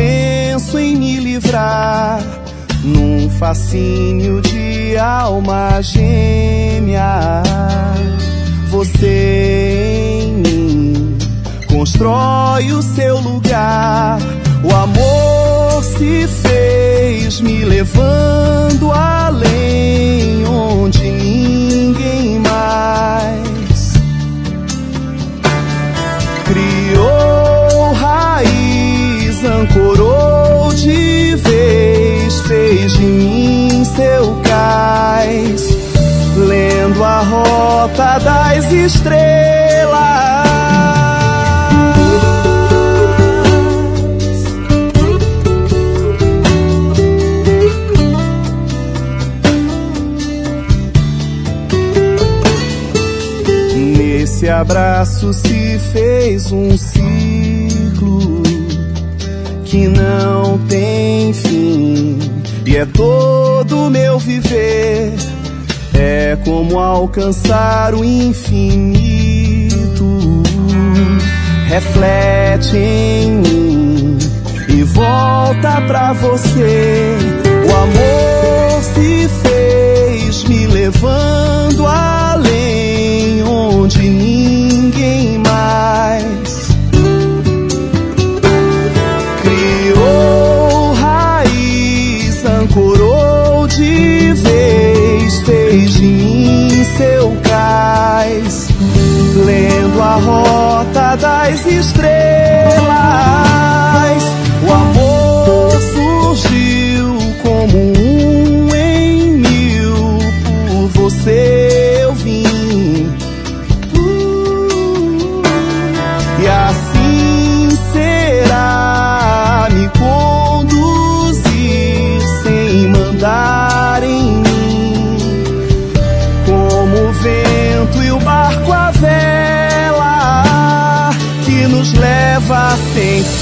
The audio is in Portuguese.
penso em me livrar num fascínio de alma gêmea. Você em mim constrói o seu lugar. O amor se fez me levando além, onde ninguém mais criou raiz, ancorou de vez, fez de mim seu cais, lendo a rota das estrelas. Nesse abraço se fez um ciclo que não tem fim, e é todo meu viver. É como alcançar o infinito. Reflete em mim e volta pra você. O amor se fez me levando além, onde ninguém mais criou raiz, ancorou de vez, fez de mim seu cais, lendo a rota das estrelas. O amor surgiu como um em mil, por você eu vim, e assim será me conduzir sem mandar em mim, como o vento e o barco à vela que nos leva sem fim.